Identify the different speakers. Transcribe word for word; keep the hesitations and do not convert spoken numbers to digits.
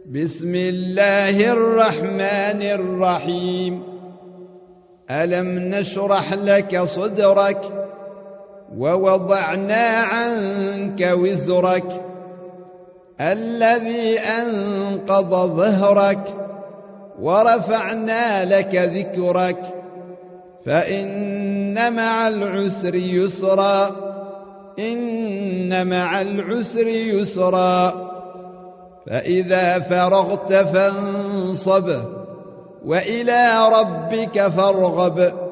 Speaker 1: بسم الله الرحمن الرحيم. ألم نشرح لك صدرك ووضعنا عنك وزرك الذي أنقض ظهرك ورفعنا لك ذكرك فإن مع العسر يسرا إن مع العسر يسرا فإذا فرغت فانصب وإلى ربك فارغب